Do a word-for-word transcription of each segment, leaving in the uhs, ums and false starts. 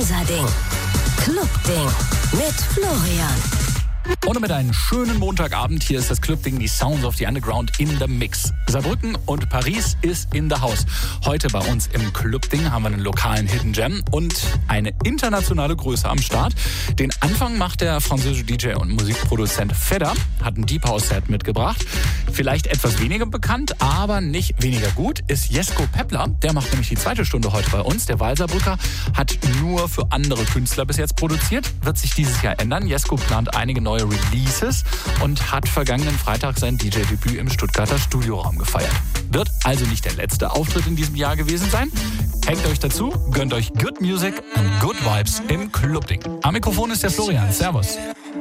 Unser Ding. Club-Ding mit Florian. Und mit einem schönen Montagabend, hier ist das Club-Ding, die Sounds of the Underground in the Mix. Saarbrücken und Paris ist in the house. Heute bei uns im Club-Ding haben wir einen lokalen Hidden Gem und eine internationale Größe am Start. Den Anfang macht der französische D J und Musikproduzent Fedder, hat ein Deep House Set mitgebracht. Vielleicht etwas weniger bekannt, aber nicht weniger gut, ist Jesko Peppler. Der macht nämlich die zweite Stunde heute bei uns. Der Walserbrücker hat nur für andere Künstler bis jetzt produziert, wird sich dieses Jahr ändern. Jesko plant einige neue Releases und hat vergangenen Freitag sein D J-Debüt im Stuttgarter Studioraum gefeiert. Wird also nicht der letzte Auftritt in diesem Jahr gewesen sein. Hängt euch dazu, gönnt euch Good Music und Good Vibes im Club-Ding. Am Mikrofon ist der Florian. Servus.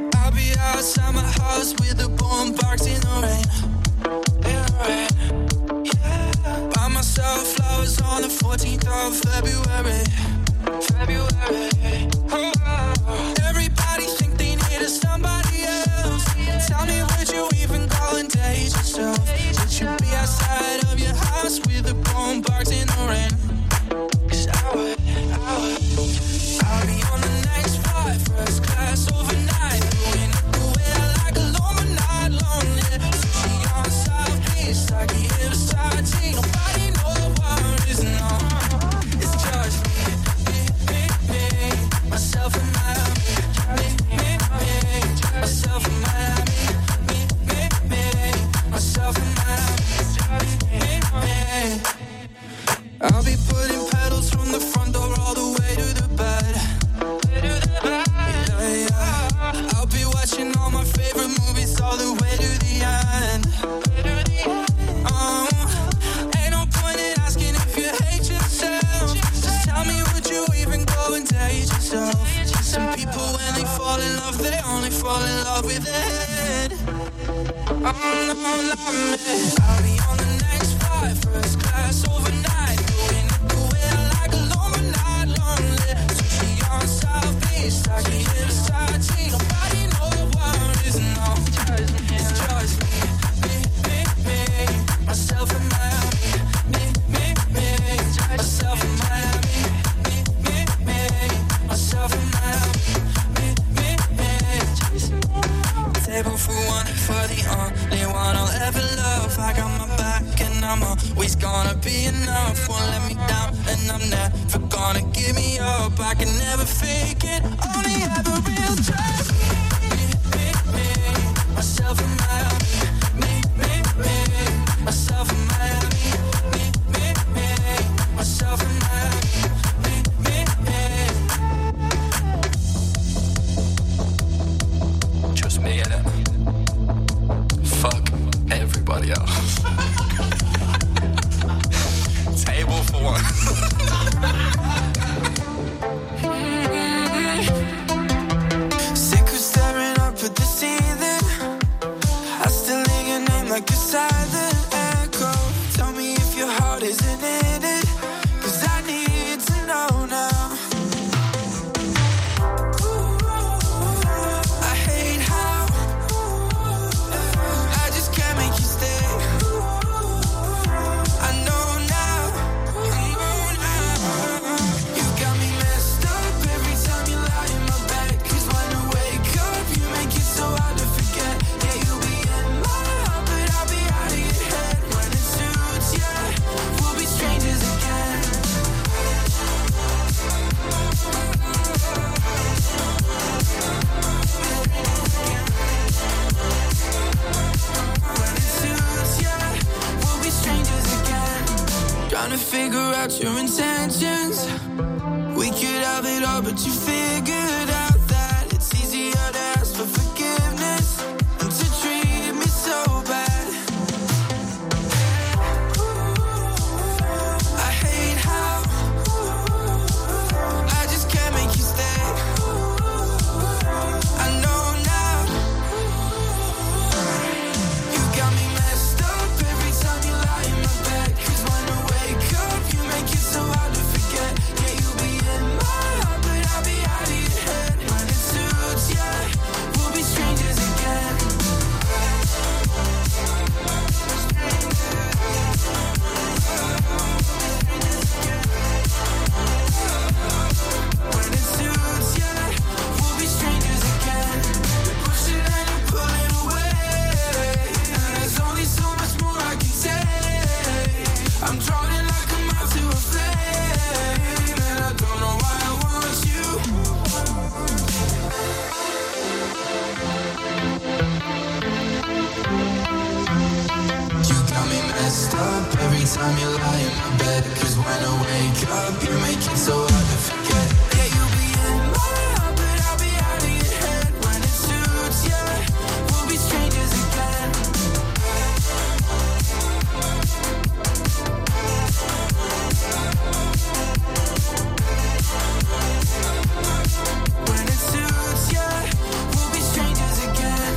Somebody else. Tell me, would you even go and date yourself? Would you be outside of your house with the bone parked in the rain? Cause I would, I would. I'll be on the next flight, first class overnight, going away like a long night long. Yeah, sushi on South Beach, sake hillside tea. Nobody knows what is on. It's just me, me, me, me, myself and my. Myself in Miami, me, me, me. Myself in Miami, me, me. I'll be putting pedals from the front door all the way to the bed. Yeah, yeah. I'll be watching all my favorite movies all the way to the end. Oh, ain't no point in asking if you hate yourself. Just tell me, would you even go and date yourself? Some people, when they fall in love, they only fall in love with it. Oh, no, not me. I'll be on the next flight, first class overnight, going away like a long night long. Sushi on South Beach, sake hillside tea. Nobody knows what is no. It's just me, me, me, me. Myself in Miami, me, me, me. Myself in Miami, me, me, me. Myself in Miami. Table for one, for the only one I'll ever love. I got my back and I'm always gonna be enough. Won't let me down and I'm never gonna give me up. I can never fake it, only have a real trust. Me, me, me, myself in Miami. Me, me, me, myself in Miami. Me, me, me, myself in Miami. Me, me, me. Just me in it. Fuck everybody else. Table for one. Sick of staring up at the ceiling. I still hear your name like a silent echo. Tell me if your heart isn't in it, cause I need to know now. Trying to figure out your intentions. We could have it all, but you figured out that it's easier to ask for forgiveness than to treat me so bad. I hate how I just can't make you stay. I know now you got me messed up every time you lie in my bed. Cause when I wake up, you make it so hard to forget. Yeah, you be in my heart, but I'll be out of your head. When it suits ya, we'll be strangers again. to wake up. You make it so hard to forget. Yeah, you'll be in my heart, but I'll be out of your head. When it suits ya, we'll be strangers again. When it suits ya, we'll be strangers again.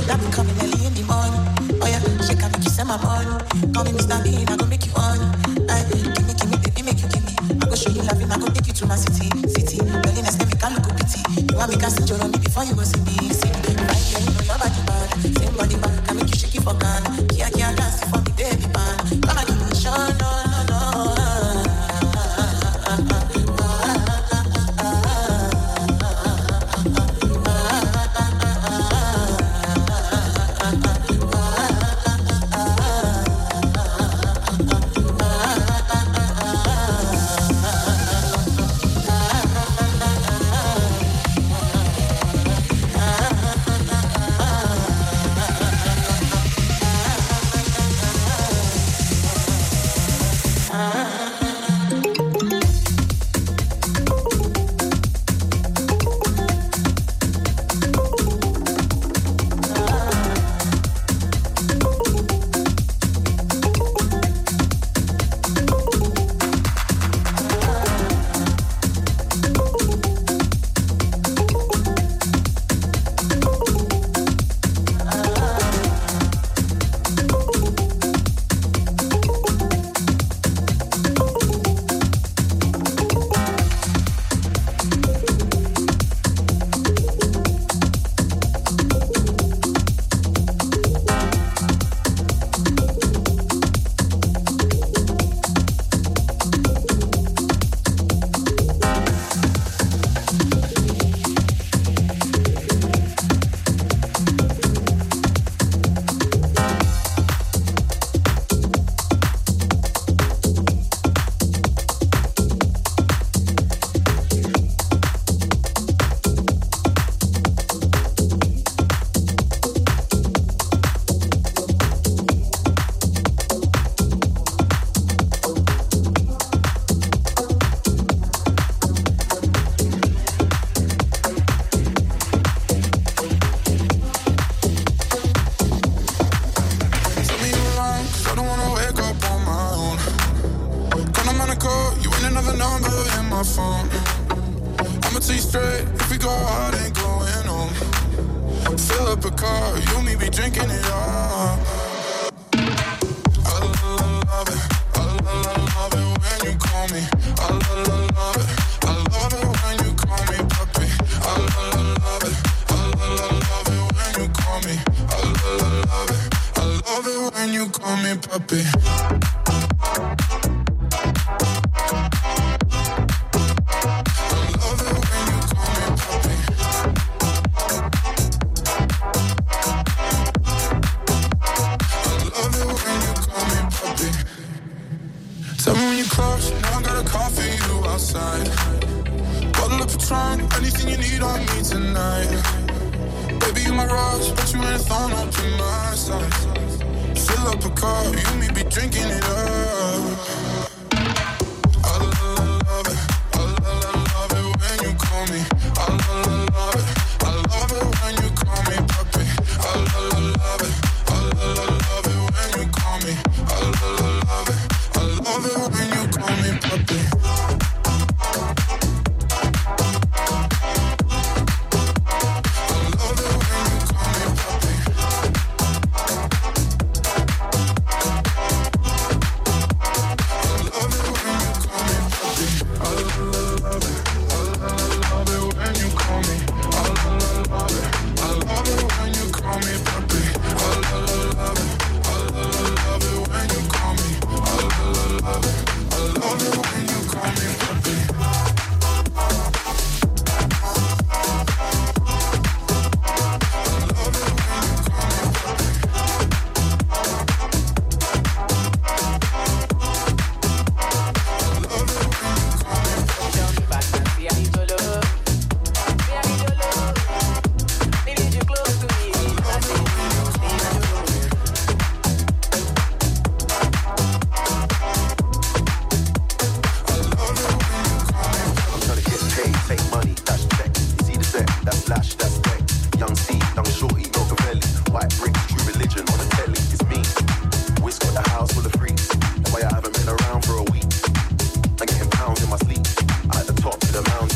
That be coming early in the morning. Oh yeah, shake and make you send my money. Call me Mister Bean, I go make you on. Ay, give me, give me, baby, make you give me. I go show you love, I go take you to my city, city. Loneliness can make a look pity. You want me to sit on me before you go see me, see me. Right here, you know your body bad. Same body bad, can make you shake it for can. Kia, kia, dance for me, baby, man. Come and give me a shot, no, no, no.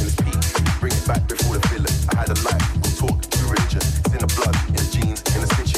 Back before the villain, I had a life, talk, true religion, it's in the blood, in the jeans, in the stitch.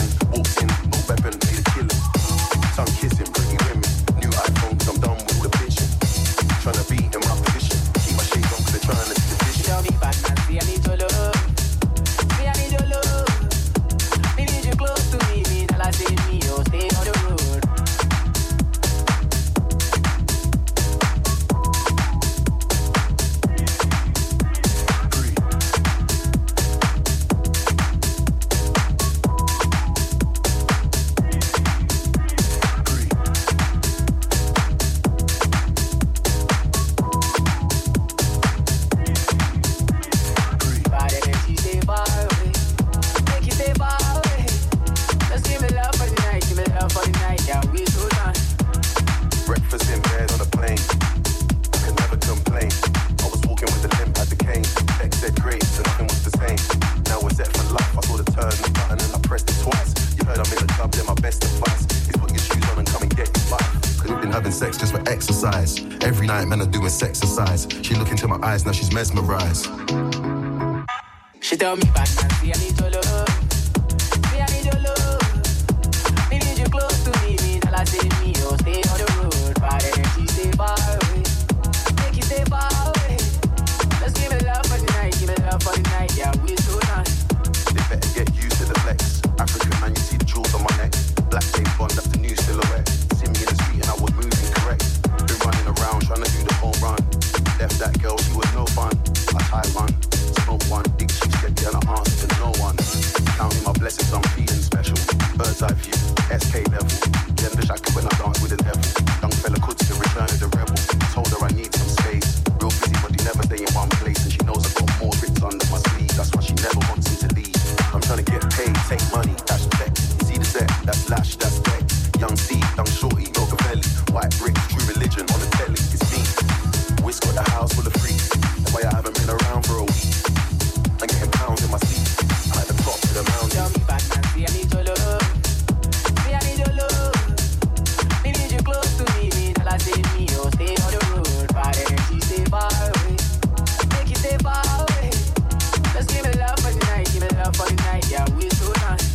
night, man, I'm doing sexercise. She look into my eyes, now she's mesmerized. She tell me back and see I need your love. See I need your love. Me need you close to me. Me tell her say me oh stay on the road. But energy stay far away. Make you stay far away. Let's give me love for the night. Give me love for the night. Yeah, we so nice. They better get used to the flex. African man, you see the jewels on my neck. Black James Bond, that's the new silhouette. See me in the street and I was moving correct. Been running around trying to do the home run. Left that girl, she was no fun. I tie one, smoke one, big cheese steady and I answer to no one. Counting my blessings, I'm feeling special. Bird's eye view, S K level. Then the shack when I dance with the devil. Young fella could see the return of the rebel. Told her I need some space. Real busy, but he never stay in one place. And she knows I've got more tricks under my sleeve. That's why she never wants him to leave. I'm trying to get paid, take money, cash check. You see the set, that's lash, that's deck. Young Steve, young Shorty, Rockefeller. White bricks, true religion on the telly. It's me. Wiz got the house full of freaks. That's why I haven't been around for a week. I'm getting pounds in my seat. I'm at the top of the mountain. Tell me back and see I need your love. See I need your love. Me need you close to me. Me tell her say me oh stay on the road. But energy stay far away. Make you stay far away. Just give me love for the night. Give me love for the night. Yeah, we so nice.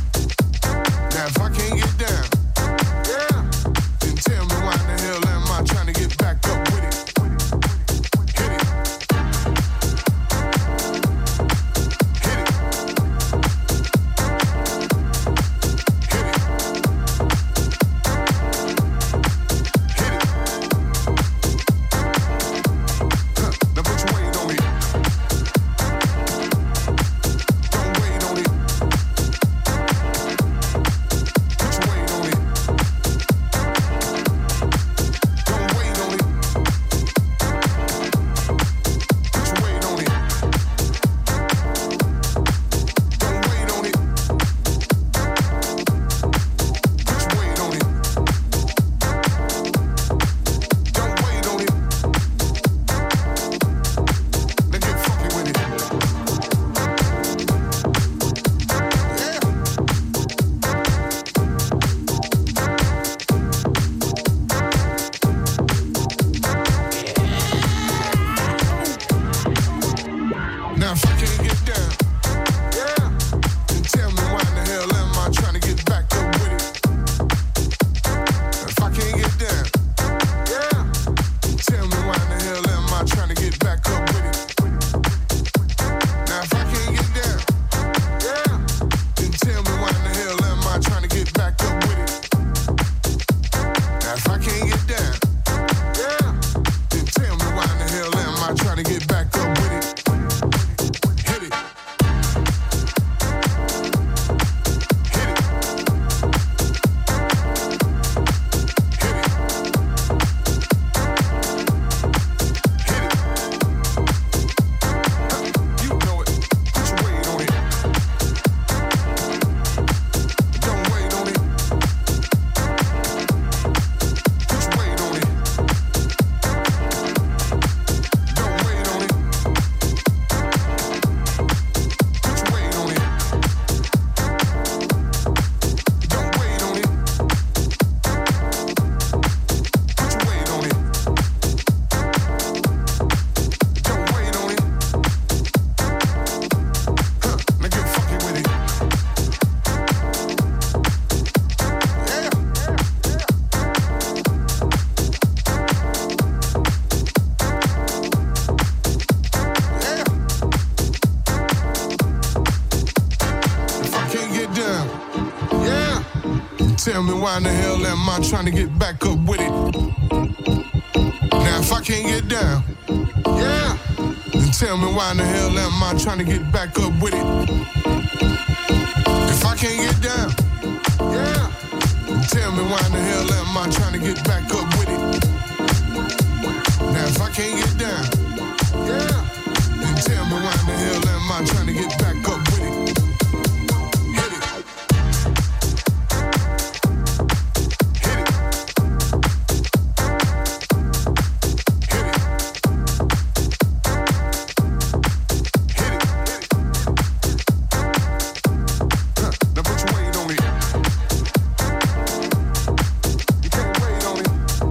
If I can't get down, yeah, then tell me why the hell am I trying tell me why in the hell am I trying to get back up with it? Now if I can't get down, yeah, then tell me why in the hell am I trying to get back up with it? If I can't get down, yeah, then tell me why in the hell am I trying to get back up with it? Now if I can't get down, yeah, then tell me why in the hell am I trying to get back up with it? Hit it. Hit it. Hit it. Hit it. Huh. Now put your weight on it. You can't wait on it.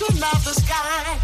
children of the sky.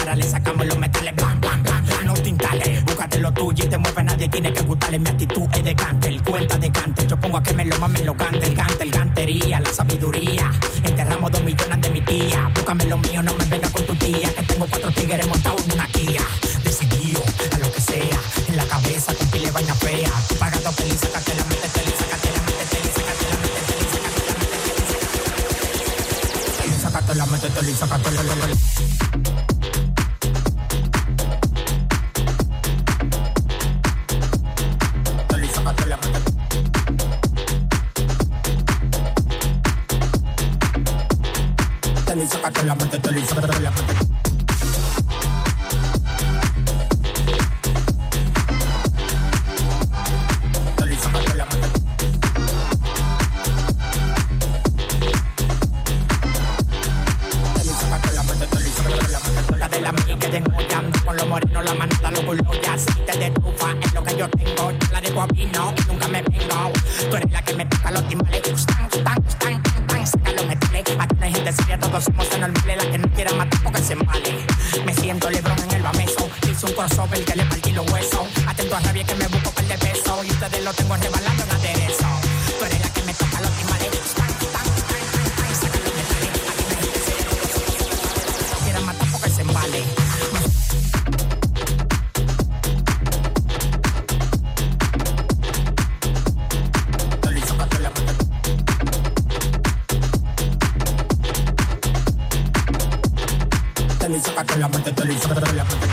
cara le sacamos los metales, bam, bam, bam, bam, no tintales. Búscate lo tuyo y te mueve, nadie tiene que gustarle. Mi actitud es de cánter, cuenta de cánter. Yo pongo a que me lo mamen, lo cante, el cante, el cantería, la sabiduría. Enterramos dos millones de mi tía. Búscame lo mío, no me venga con tu tía. Que tengo cuatro tigres montados en una Kia. Decidido a lo que sea, en la cabeza con pile vaina fea. Tú pagando feliz, sácate la mente, feliz, sácate la mente, feliz, sácate la mente, feliz, sácate la mente, feliz, sácate la mente, feliz, sácate la mente, feliz. Sácate la mente, te sácate la mente. La de la mía que tengo ya, con los morenos, la manita, los culos ya, aceite de trufa, es lo que yo tengo, yo la dejo a vino y nunca me vengo. Tú eres la que me toca los timbales, están, están, están, están, saca los metales. Aquí no hay gente seria, todos somos anormales, la que no quiera matar porque se embale. Me siento Lebron en el bameso, hice un crossover que le partí los huesos. Atento a rabia que me busco par de pesos y ustedes lo tengo rebalando en aderezo. Tú eres la que me toca los timbales, están, están, están, están, saca los metales. Aquí no hay gente seria, todos somos anormales, no quiera matar porque se embale. Sácate la mente, te sácate la mente.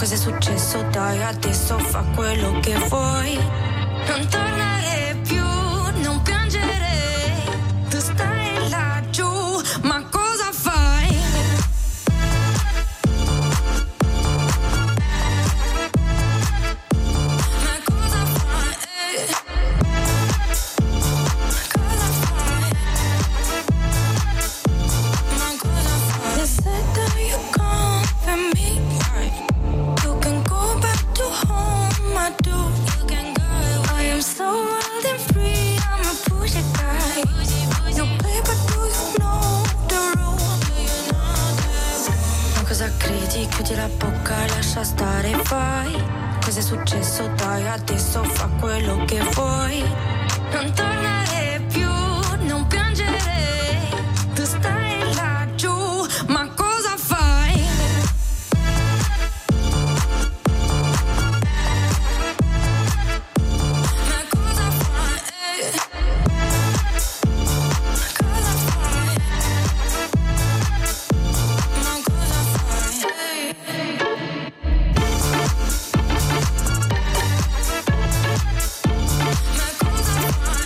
Cos'è successo? Dai, adesso fa quello che vuoi. Non tornare più, non piangere. Tu stai laggiù, ma cosa fai? Ma cosa fai? Cosa fai? Ma cosa fai? They said that you come for me. You can go back to home, I do. You can go. I am so wild and free, I'm a pushy guy. You play, but do you know the rule? Ma cosa credi? Chiudi la bocca, lascia stare, vai. Cos'è successo? Dai, adesso fa quello che vuoi. Non tornare più, non piangere. Tu stai laggiù, ma cosa fai? Ma cosa fai? Cosa fai? Ma cosa fai? Ma cosa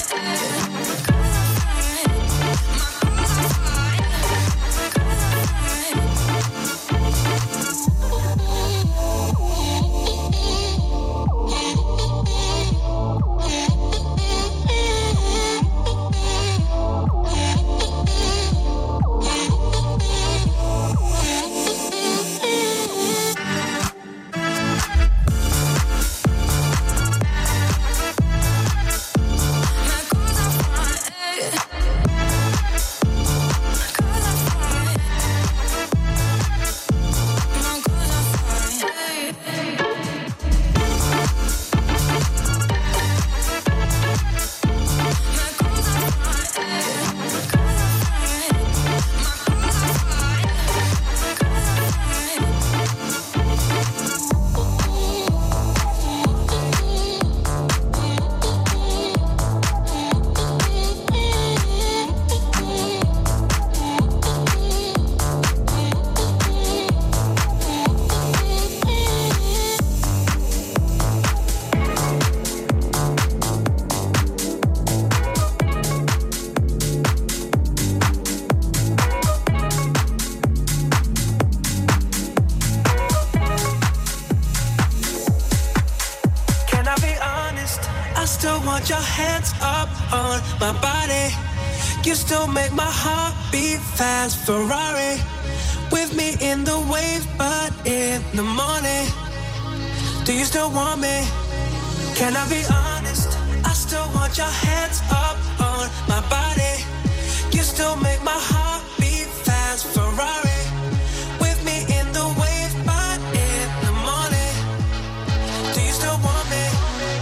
want your hands up on my body. You still make my heart beat fast. Ferrari with me in the wave, but in the morning. Do you still want me? Can I be honest? I still want your hands up on my body. You still make my heart beat fast. Ferrari with me in the wave, but in the morning. Do you still want me?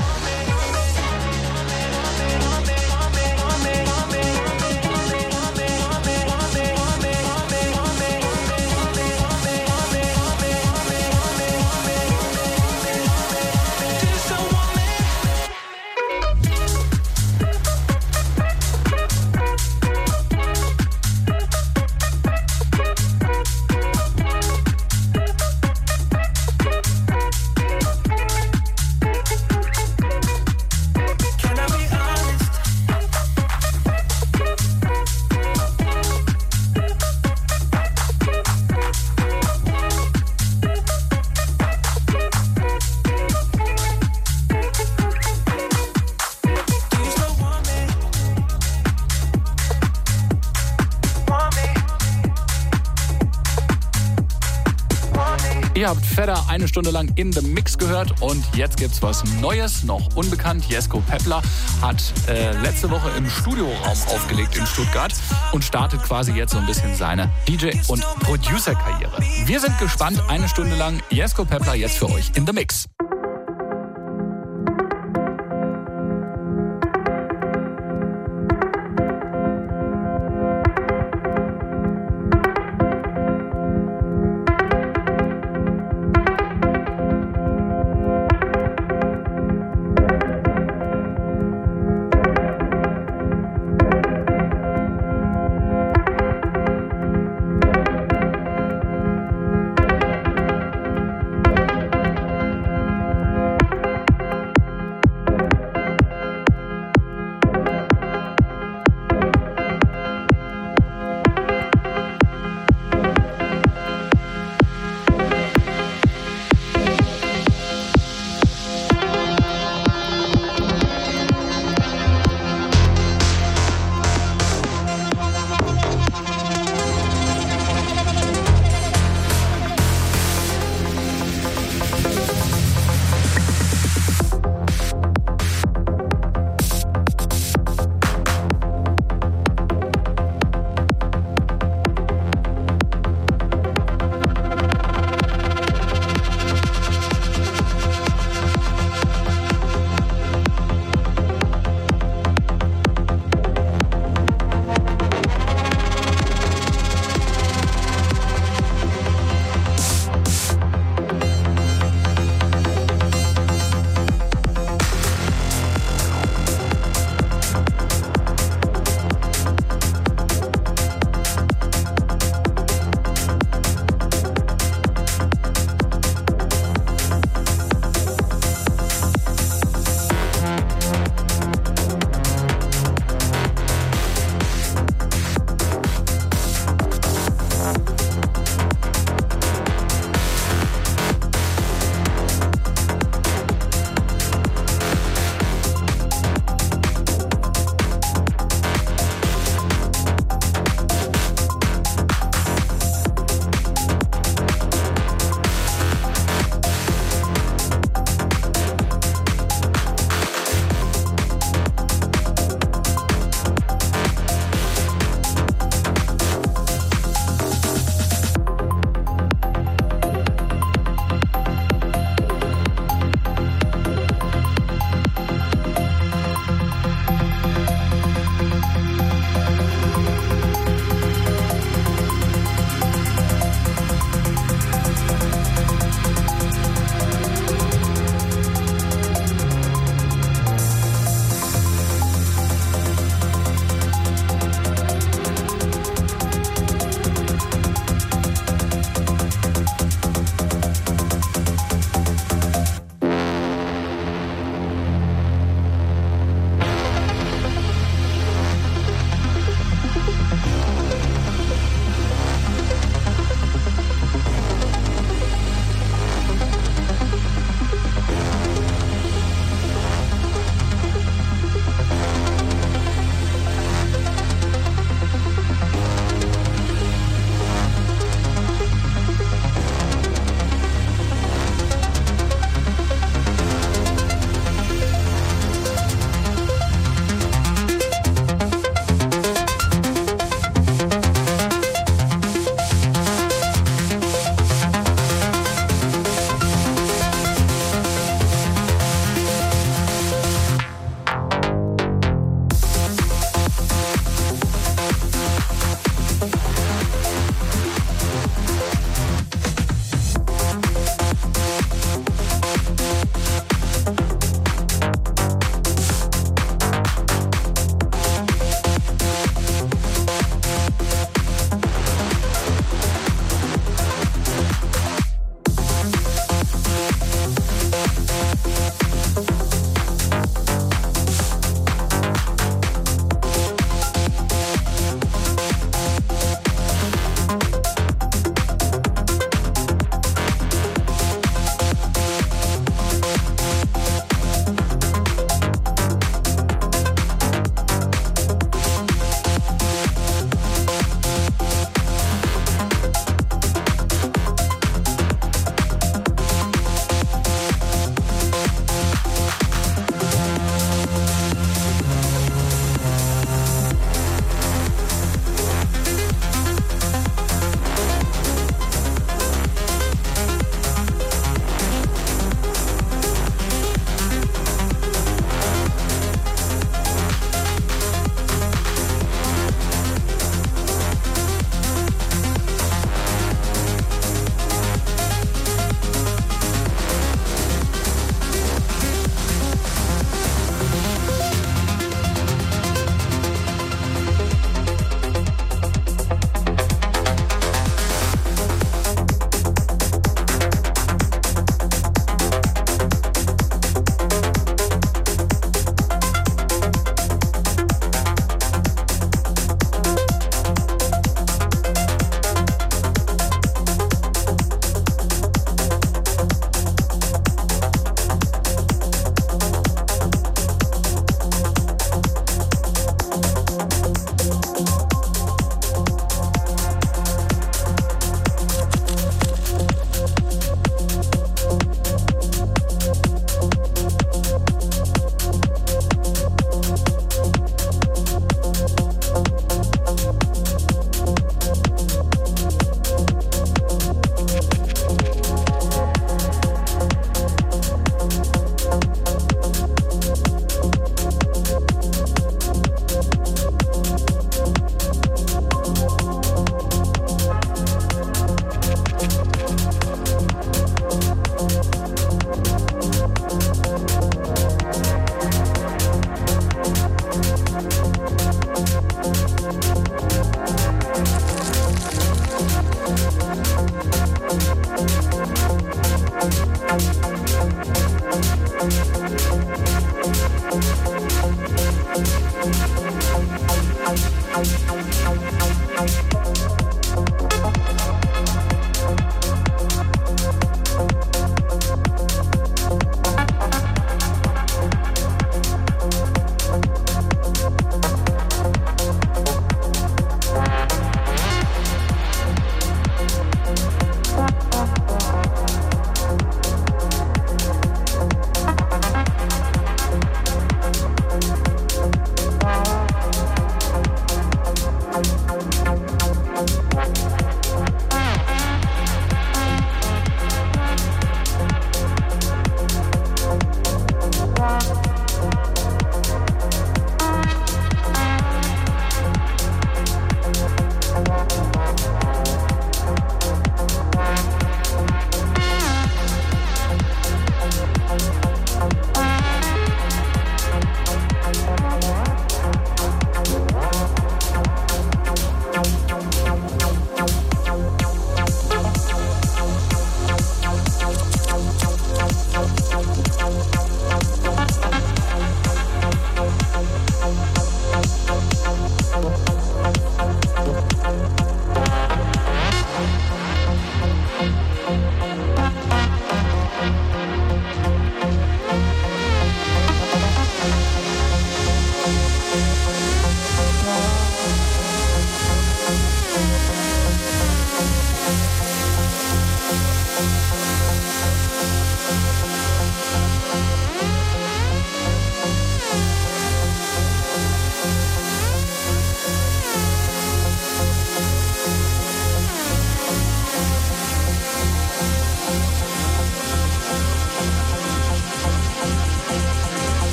Ihr habt Fedder eine Stunde lang in the Mix gehört und jetzt gibt's was Neues, noch unbekannt. Jesko Peppler hat äh, letzte Woche im Studioraum aufgelegt in Stuttgart und startet quasi jetzt so ein bisschen seine D J- und Producer-Karriere. Wir sind gespannt, eine Stunde lang Jesko Peppler jetzt für euch in the Mix.